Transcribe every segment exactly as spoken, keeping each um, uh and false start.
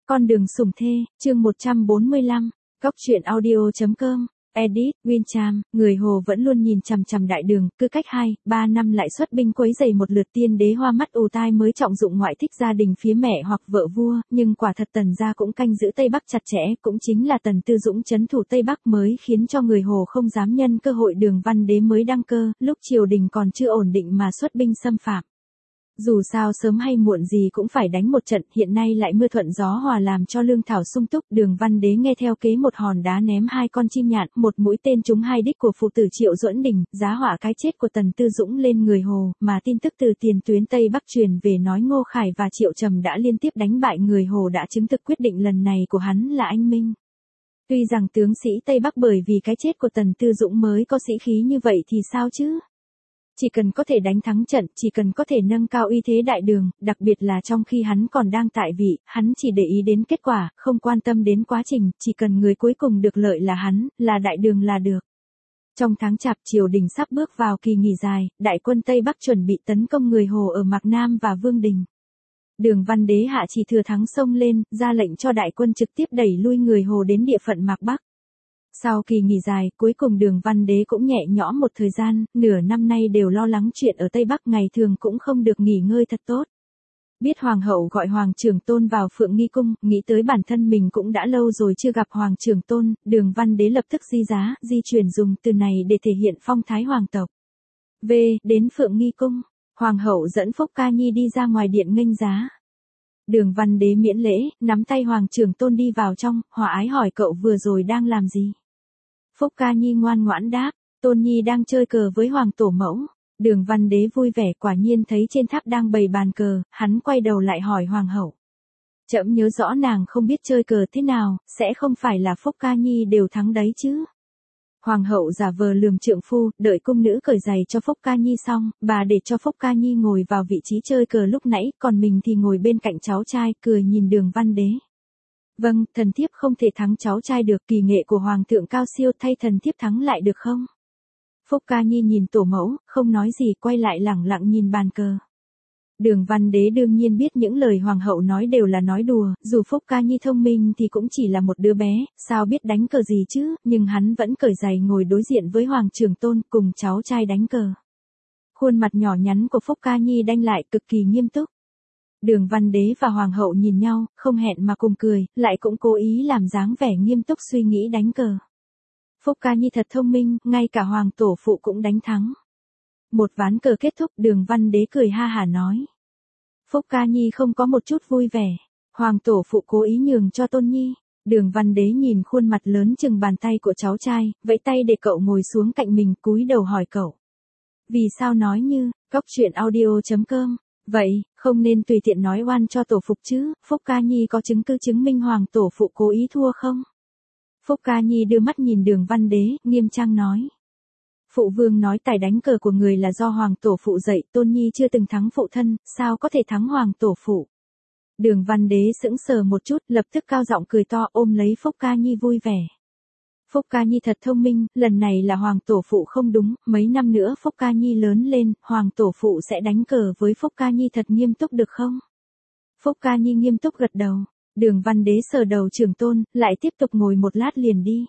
Con đường sủng thê, chương một trăm bốn mươi lăm, Cóc truyện audio chấm com, edit, Wincham, người Hồ vẫn luôn nhìn chằm chằm đại đường, cứ cách hai, ba năm lại xuất binh quấy rầy một lượt tiên đế hoa mắt ù tai mới trọng dụng ngoại thích gia đình phía mẹ hoặc vợ vua, nhưng quả thật Tần gia cũng canh giữ Tây Bắc chặt chẽ, cũng chính là Tần Tư Dũng trấn thủ Tây Bắc mới khiến cho người Hồ không dám nhân cơ hội Đường Văn Đế mới đăng cơ, lúc triều đình còn chưa ổn định mà xuất binh xâm phạm. Dù sao sớm hay muộn gì cũng phải đánh một trận, hiện nay lại mưa thuận gió hòa làm cho lương thảo sung túc. Đường Văn Đế nghe theo kế một hòn đá ném hai con chim nhạn, một mũi tên trúng hai đích của phụ tử Triệu Duẫn Đình, giá họa cái chết của Tần Tư Dũng lên người Hồ, mà tin tức từ tiền tuyến Tây Bắc truyền về nói Ngô Khải và Triệu Trầm đã liên tiếp đánh bại người Hồ đã chứng thực quyết định lần này của hắn là anh minh. Tuy rằng tướng sĩ Tây Bắc bởi vì cái chết của Tần Tư Dũng mới có sĩ khí như vậy thì sao chứ? Chỉ cần có thể đánh thắng trận, chỉ cần có thể nâng cao uy thế đại đường, đặc biệt là trong khi hắn còn đang tại vị, hắn chỉ để ý đến kết quả, không quan tâm đến quá trình, chỉ cần người cuối cùng được lợi là hắn, là đại đường là được. Trong tháng Chạp, triều đình sắp bước vào kỳ nghỉ dài, đại quân Tây Bắc chuẩn bị tấn công người Hồ ở Mạc Nam và Vương Đình. Đường Văn Đế hạ chỉ thừa thắng xông lên, ra lệnh cho đại quân trực tiếp đẩy lui người Hồ đến địa phận Mạc Bắc. Sau kỳ nghỉ dài, cuối cùng Đường Văn Đế cũng nhẹ nhõm một thời gian, nửa năm nay đều lo lắng chuyện ở Tây Bắc, ngày thường cũng không được nghỉ ngơi thật tốt. Biết Hoàng hậu gọi Hoàng Trưởng Tôn vào Phượng Nghi Cung, nghĩ tới bản thân mình cũng đã lâu rồi chưa gặp Hoàng Trưởng Tôn, Đường Văn Đế lập tức di giá, di chuyển dùng từ này để thể hiện phong thái hoàng tộc. V. Đến Phượng Nghi Cung, Hoàng hậu dẫn Phúc Ca Nhi đi ra ngoài điện nghênh giá. Đường Văn Đế miễn lễ, nắm tay Hoàng Trưởng Tôn đi vào trong, hòa ái hỏi cậu vừa rồi đang làm gì? Phúc Ca Nhi ngoan ngoãn đáp, Tôn Nhi đang chơi cờ với Hoàng Tổ Mẫu. Đường Văn Đế vui vẻ, quả nhiên thấy trên tháp đang bày bàn cờ, hắn quay đầu lại hỏi Hoàng hậu. Trẫm nhớ rõ nàng không biết chơi cờ thế nào, sẽ không phải là Phúc Ca Nhi đều thắng đấy chứ? Hoàng hậu giả vờ lườm trượng phu, đợi cung nữ cởi giày cho Phúc Ca Nhi xong, bà để cho Phúc Ca Nhi ngồi vào vị trí chơi cờ lúc nãy, còn mình thì ngồi bên cạnh cháu trai, cười nhìn Đường Văn Đế. Vâng, thần thiếp không thể thắng cháu trai được, kỳ nghệ của Hoàng thượng cao siêu, thay thần thiếp thắng lại được không? Phúc Ca Nhi nhìn tổ mẫu, không nói gì, quay lại lẳng lặng nhìn bàn cờ. Đường Văn Đế đương nhiên biết những lời Hoàng hậu nói đều là nói đùa, dù Phúc Ca Nhi thông minh thì cũng chỉ là một đứa bé, sao biết đánh cờ gì chứ, nhưng hắn vẫn cởi giày ngồi đối diện với Hoàng Trưởng Tôn cùng cháu trai đánh cờ. Khuôn mặt nhỏ nhắn của Phúc Ca Nhi đanh lại cực kỳ nghiêm túc. Đường Văn Đế và Hoàng hậu nhìn nhau, không hẹn mà cùng cười, lại cũng cố ý làm dáng vẻ nghiêm túc suy nghĩ đánh cờ. Phúc Ca Nhi thật thông minh, ngay cả Hoàng Tổ Phụ cũng đánh thắng. Một ván cờ kết thúc, Đường Văn Đế cười ha hả nói. Phúc Ca Nhi không có một chút vui vẻ. Hoàng Tổ Phụ cố ý nhường cho Tôn Nhi. Đường Văn Đế nhìn khuôn mặt lớn chừng bàn tay của cháu trai, vẫy tay để cậu ngồi xuống cạnh mình, cúi đầu hỏi cậu. Vì sao nói như, Cóc truyện audio chấm com. Vậy, không nên tùy tiện nói oan cho tổ phụ chứ, Phúc Ca Nhi có chứng cứ chứng minh Hoàng Tổ Phụ cố ý thua không? Phúc Ca Nhi đưa mắt nhìn Đường Văn Đế, nghiêm trang nói. Phụ vương nói tài đánh cờ của người là do Hoàng Tổ Phụ dạy, Tôn Nhi chưa từng thắng phụ thân, sao có thể thắng Hoàng Tổ Phụ? Đường Văn Đế sững sờ một chút, lập tức cao giọng cười to ôm lấy Phúc Ca Nhi vui vẻ. Phúc Ca Nhi thật thông minh, lần này là Hoàng Tổ Phụ không đúng, mấy năm nữa Phúc Ca Nhi lớn lên, Hoàng Tổ Phụ sẽ đánh cờ với Phúc Ca Nhi thật nghiêm túc được không? Phúc Ca Nhi nghiêm túc gật đầu, Đường Văn Đế sờ đầu Trưởng Tôn, lại tiếp tục ngồi một lát liền đi.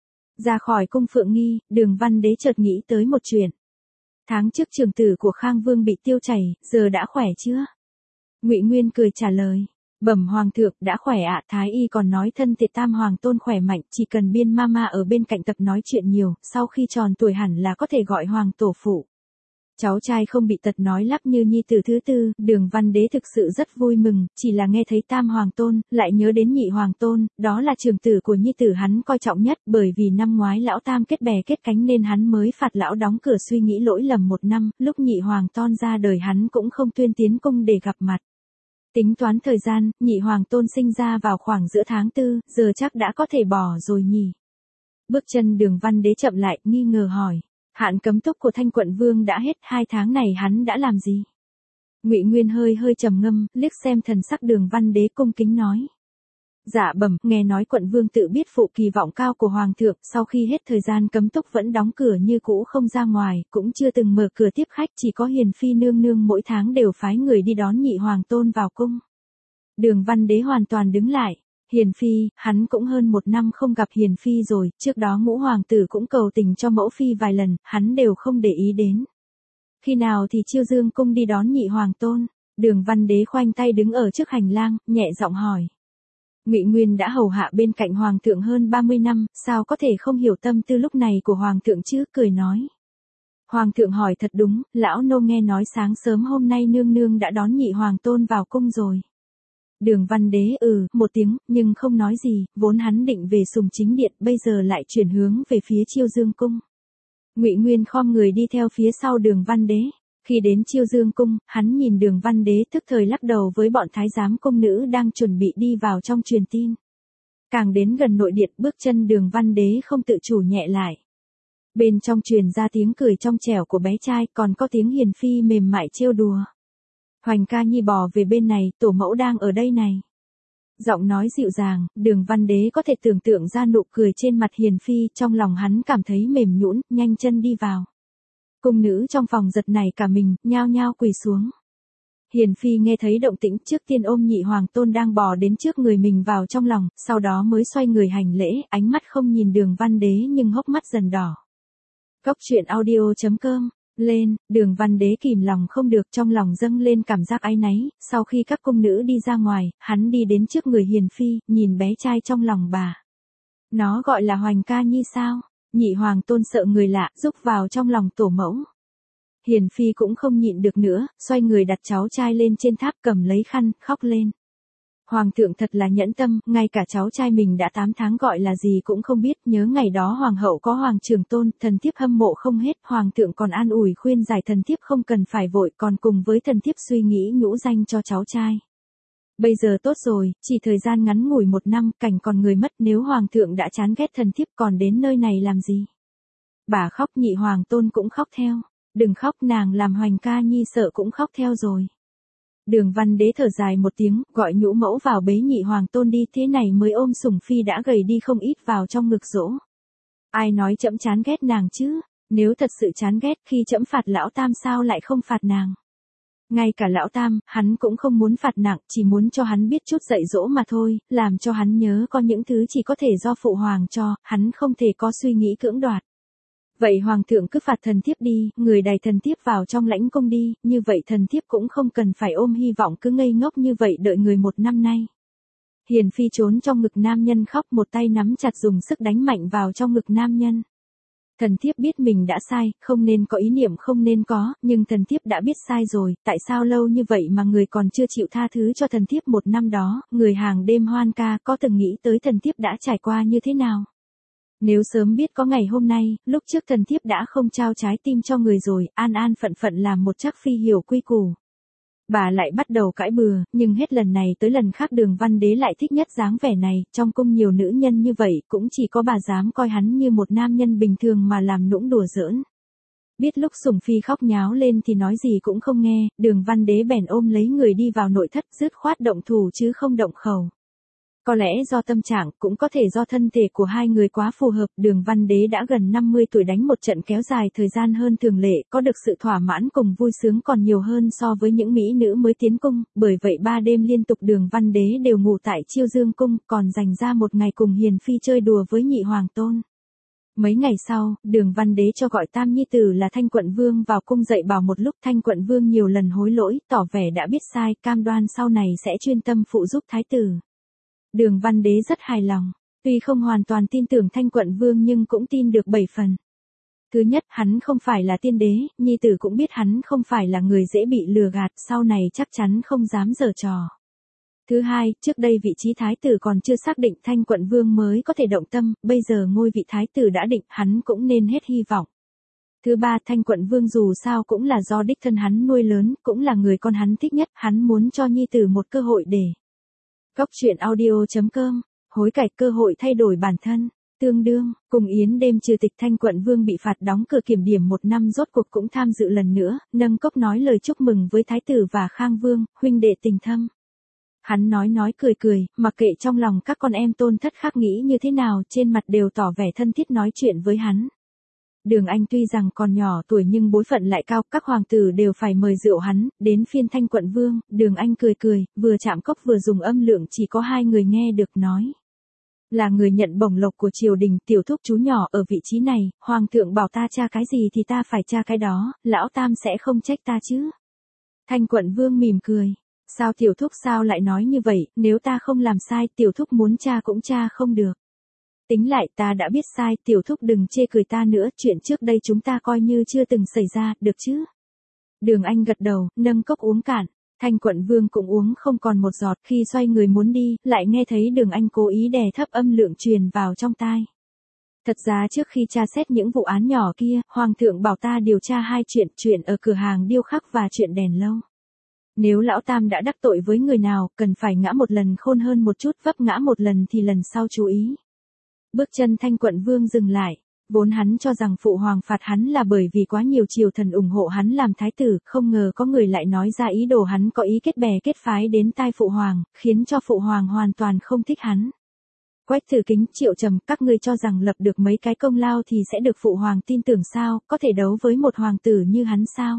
Ra khỏi cung Phượng Nghi, Đường Văn Đế chợt nghĩ tới một chuyện. Tháng trước trưởng tử của Khang Vương bị tiêu chảy, giờ đã khỏe chưa? Ngụy Nguyên cười trả lời. Bẩm Hoàng thượng, đã khỏe ạ, Thái y còn nói thân thể Tam Hoàng Tôn khỏe mạnh, chỉ cần Biên Mama ở bên cạnh tập nói chuyện nhiều, sau khi tròn tuổi hẳn là có thể gọi Hoàng Tổ Phụ. Cháu trai không bị tật nói lắp như nhi tử thứ tư, Đường Văn Đế thực sự rất vui mừng, chỉ là nghe thấy Tam Hoàng Tôn, lại nhớ đến Nhị Hoàng Tôn, đó là trưởng tử của nhi tử hắn coi trọng nhất, bởi vì năm ngoái lão Tam kết bè kết cánh nên hắn mới phạt lão đóng cửa suy nghĩ lỗi lầm một năm, lúc Nhị Hoàng Tôn ra đời hắn cũng không tuyên tiến cung để gặp mặt. Tính toán thời gian, Nhị Hoàng Tôn sinh ra vào khoảng giữa tháng tư, giờ chắc đã có thể bỏ rồi nhỉ. Bước chân Đường Văn Đế chậm lại, nghi ngờ hỏi. Hạn cấm túc của Thanh Quận Vương đã hết, hai tháng này hắn đã làm gì? Ngụy Nguyên hơi hơi trầm ngâm, liếc xem thần sắc Đường Văn Đế cung kính nói. Dạ bẩm, nghe nói Quận Vương tự biết phụ kỳ vọng cao của Hoàng thượng, sau khi hết thời gian cấm túc vẫn đóng cửa như cũ không ra ngoài, cũng chưa từng mở cửa tiếp khách, chỉ có Hiền Phi nương nương mỗi tháng đều phái người đi đón Nhị Hoàng Tôn vào cung. Đường Văn Đế hoàn toàn đứng lại. Hiền Phi, hắn cũng hơn một năm không gặp Hiền Phi rồi, trước đó ngũ hoàng tử cũng cầu tình cho mẫu phi vài lần, hắn đều không để ý đến. Khi nào thì Chiêu Dương cung đi đón nhị hoàng tôn? Đường Văn Đế khoanh tay đứng ở trước hành lang, nhẹ giọng hỏi. Ngụy Nguyên đã hầu hạ bên cạnh hoàng thượng hơn ba mươi năm, sao có thể không hiểu tâm tư lúc này của hoàng thượng chứ, cười nói. Hoàng thượng hỏi thật đúng, lão nô nghe nói sáng sớm hôm nay nương nương đã đón nhị hoàng tôn vào cung rồi. Đường Văn Đế ừ, một tiếng, nhưng không nói gì, vốn hắn định về Sùng Chính Điện, bây giờ lại chuyển hướng về phía Chiêu Dương cung. Ngụy Nguyên khom người đi theo phía sau Đường Văn Đế. Khi đến Chiêu Dương cung, hắn nhìn Đường Văn Đế tức thời lắc đầu với bọn thái giám cung nữ đang chuẩn bị đi vào trong truyền tin. Càng đến gần nội điện, bước chân Đường Văn Đế không tự chủ nhẹ lại. Bên trong truyền ra tiếng cười trong trẻo của bé trai, còn có tiếng Hiền Phi mềm mại trêu đùa. Hoành ca nhi bò về bên này, tổ mẫu đang ở đây này. Giọng nói dịu dàng, Đường Văn Đế có thể tưởng tượng ra nụ cười trên mặt Hiền Phi, trong lòng hắn cảm thấy mềm nhũn, nhanh chân đi vào. Cung nữ trong phòng giật nảy cả mình, nhao nhao quỳ xuống. Hiền Phi nghe thấy động tĩnh, trước tiên ôm nhị hoàng tôn đang bò đến trước người mình vào trong lòng, sau đó mới xoay người hành lễ, ánh mắt không nhìn Đường Văn Đế nhưng hốc mắt dần đỏ. Cốc truyện audio chấm com lên, Đường Văn Đế kìm lòng không được, trong lòng dâng lên cảm giác áy náy, sau khi các cung nữ đi ra ngoài, hắn đi đến trước người Hiền Phi, nhìn bé trai trong lòng bà. Nó gọi là Hoành ca nhi sao? Nhị hoàng tôn sợ người lạ, rúc vào trong lòng tổ mẫu. Hiền Phi cũng không nhịn được nữa, xoay người đặt cháu trai lên trên tháp, cầm lấy khăn, khóc lên. Hoàng thượng thật là nhẫn tâm, ngay cả cháu trai mình đã tám tháng gọi là gì cũng không biết, nhớ ngày đó hoàng hậu có hoàng trưởng tôn, thần thiếp hâm mộ không hết, hoàng thượng còn an ủi khuyên giải thần thiếp không cần phải vội, còn cùng với thần thiếp suy nghĩ nhũ danh cho cháu trai. Bây giờ tốt rồi, chỉ thời gian ngắn ngủi một năm, cảnh còn người mất, nếu hoàng thượng đã chán ghét thần thiếp còn đến nơi này làm gì. Bà khóc, nhị hoàng tôn cũng khóc theo. Đừng khóc, nàng làm Hoành ca nhi sợ cũng khóc theo rồi. Đường Văn Đế thở dài một tiếng, gọi nhũ mẫu vào bế nhị hoàng tôn đi, thế này mới ôm Sủng Phi đã gầy đi không ít vào trong ngực dỗ. Ai nói trẫm chán ghét nàng chứ, nếu thật sự chán ghét khi trẫm phạt lão tam sao lại không phạt nàng. Ngay cả lão tam, hắn cũng không muốn phạt nặng, chỉ muốn cho hắn biết chút dạy dỗ mà thôi, làm cho hắn nhớ có những thứ chỉ có thể do phụ hoàng cho, hắn không thể có suy nghĩ cưỡng đoạt. Vậy hoàng thượng cứ phạt thần thiếp đi, người đày thần thiếp vào trong lãnh cung đi, như vậy thần thiếp cũng không cần phải ôm hy vọng cứ ngây ngốc như vậy đợi người một năm nay. Hiền Phi trốn trong ngực nam nhân khóc, một tay nắm chặt dùng sức đánh mạnh vào trong ngực nam nhân. Thần thiếp biết mình đã sai, không nên có ý niệm không nên có, nhưng thần thiếp đã biết sai rồi, tại sao lâu như vậy mà người còn chưa chịu tha thứ cho thần thiếp một năm đó, người hàng đêm hoan ca có từng nghĩ tới thần thiếp đã trải qua như thế nào? Nếu sớm biết có ngày hôm nay, lúc trước thần thiếp đã không trao trái tim cho người rồi, an an phận phận làm một chắc phi hiểu quy củ. Bà lại bắt đầu cãi bừa, nhưng hết lần này tới lần khác Đường Văn Đế lại thích nhất dáng vẻ này, trong cung nhiều nữ nhân như vậy, cũng chỉ có bà dám coi hắn như một nam nhân bình thường mà làm nũng đùa giỡn. Biết lúc Sủng Phi khóc nháo lên thì nói gì cũng không nghe, Đường Văn Đế bèn ôm lấy người đi vào nội thất, dứt khoát động thủ chứ không động khẩu. Có lẽ do tâm trạng, cũng có thể do thân thể của hai người quá phù hợp, Đường Văn Đế đã gần năm mươi tuổi đánh một trận kéo dài thời gian hơn thường lệ, có được sự thỏa mãn cùng vui sướng còn nhiều hơn so với những mỹ nữ mới tiến cung, bởi vậy ba đêm liên tục Đường Văn Đế đều ngủ tại Chiêu Dương cung, còn dành ra một ngày cùng Hiền Phi chơi đùa với nhị hoàng tôn. Mấy ngày sau, Đường Văn Đế cho gọi tam nhi tử là Thanh Quận Vương vào cung dạy bảo một lúc. Thanh Quận Vương nhiều lần hối lỗi, tỏ vẻ đã biết sai, cam đoan sau này sẽ chuyên tâm phụ giúp thái tử. Đường Văn Đế rất hài lòng, tuy không hoàn toàn tin tưởng Thanh Quận Vương nhưng cũng tin được bảy phần. Thứ nhất, hắn không phải là tiên đế, nhi tử cũng biết hắn không phải là người dễ bị lừa gạt, sau này chắc chắn không dám giở trò. Thứ hai, trước đây vị trí thái tử còn chưa xác định, Thanh Quận Vương mới có thể động tâm, bây giờ ngôi vị thái tử đã định, hắn cũng nên hết hy vọng. Thứ ba, Thanh Quận Vương dù sao cũng là do đích thân hắn nuôi lớn, cũng là người con hắn thích nhất, hắn muốn cho nhi tử một cơ hội để. Cốc truyện audio chấm com, hối cải cơ hội thay đổi bản thân. Tương đương, cùng yến đêm trừ tịch, Thanh Quận Vương bị phạt đóng cửa kiểm điểm một năm rốt cuộc cũng tham dự lần nữa, nâng cốc nói lời chúc mừng với thái tử và Khang Vương, huynh đệ tình thâm. Hắn nói nói cười cười, mặc kệ trong lòng các con em tôn thất khác nghĩ như thế nào, trên mặt đều tỏ vẻ thân thiết nói chuyện với hắn. Đường Anh tuy rằng còn nhỏ tuổi nhưng bối phận lại cao, các hoàng tử đều phải mời rượu hắn, đến phiên Thanh quận vương, Đường Anh cười cười, vừa chạm cốc vừa dùng âm lượng chỉ có hai người nghe được nói. Là người nhận bổng lộc của triều đình, tiểu thúc chú nhỏ ở vị trí này, hoàng thượng bảo ta tra cái gì thì ta phải tra cái đó, lão tam sẽ không trách ta chứ. Thanh quận vương mỉm cười. Sao tiểu thúc sao lại nói như vậy, nếu ta không làm sai, tiểu thúc muốn tra cũng tra không được. Tính lại ta đã biết sai, tiểu thúc đừng chê cười ta nữa, chuyện trước đây chúng ta coi như chưa từng xảy ra, được chứ? Đường Anh gật đầu, nâng cốc uống cạn. Thanh quận vương cũng uống không còn một giọt, khi xoay người muốn đi, lại nghe thấy Đường Anh cố ý đè thấp âm lượng truyền vào trong tai. Thật ra trước khi tra xét những vụ án nhỏ kia, hoàng thượng bảo ta điều tra hai chuyện, chuyện ở cửa hàng điêu khắc và chuyện đèn lâu. Nếu lão tam đã đắc tội với người nào, cần phải ngã một lần khôn hơn một chút, vấp ngã một lần thì lần sau chú ý. Bước chân Thanh quận vương dừng lại, vốn hắn cho rằng phụ hoàng phạt hắn là bởi vì quá nhiều triều thần ủng hộ hắn làm thái tử, không ngờ có người lại nói ra ý đồ hắn có ý kết bè kết phái đến tai phụ hoàng, khiến cho phụ hoàng hoàn toàn không thích hắn. Quách Tử Kính, Triệu Trầm, các ngươi cho rằng lập được mấy cái công lao thì sẽ được phụ hoàng tin tưởng sao, có thể đấu với một hoàng tử như hắn sao?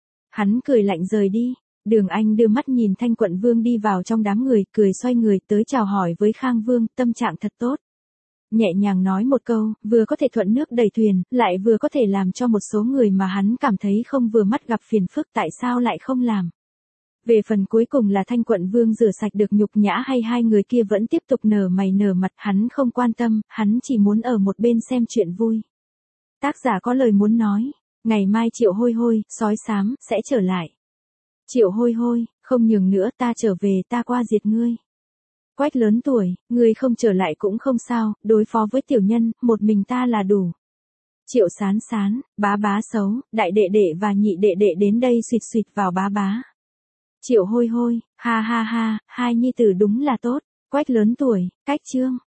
Hắn cười lạnh rời đi. Đường Anh đưa mắt nhìn Thanh quận vương đi vào trong đám người, cười xoay người tới chào hỏi với Khang Vương, tâm trạng thật tốt. Nhẹ nhàng nói một câu, vừa có thể thuận nước đẩy thuyền, lại vừa có thể làm cho một số người mà hắn cảm thấy không vừa mắt gặp phiền phức, tại sao lại không làm. Về phần cuối cùng là Thanh quận vương rửa sạch được nhục nhã hay hai người kia vẫn tiếp tục nở mày nở mặt, hắn không quan tâm, hắn chỉ muốn ở một bên xem chuyện vui. Tác giả có lời muốn nói, ngày mai Triệu Hôi Hôi, sói xám, sẽ trở lại. Triệu Hôi Hôi, không nhường nữa, ta trở về, ta qua diệt ngươi. Quách lớn tuổi, ngươi không trở lại cũng không sao, đối phó với tiểu nhân, một mình ta là đủ. Triệu Sán Sán, bá bá xấu, đại đệ đệ và nhị đệ đệ đến đây xuyệt xuyệt vào bá bá. Triệu Hôi Hôi, ha ha ha, hai nhi tử đúng là tốt. Quách lớn tuổi, cách chương.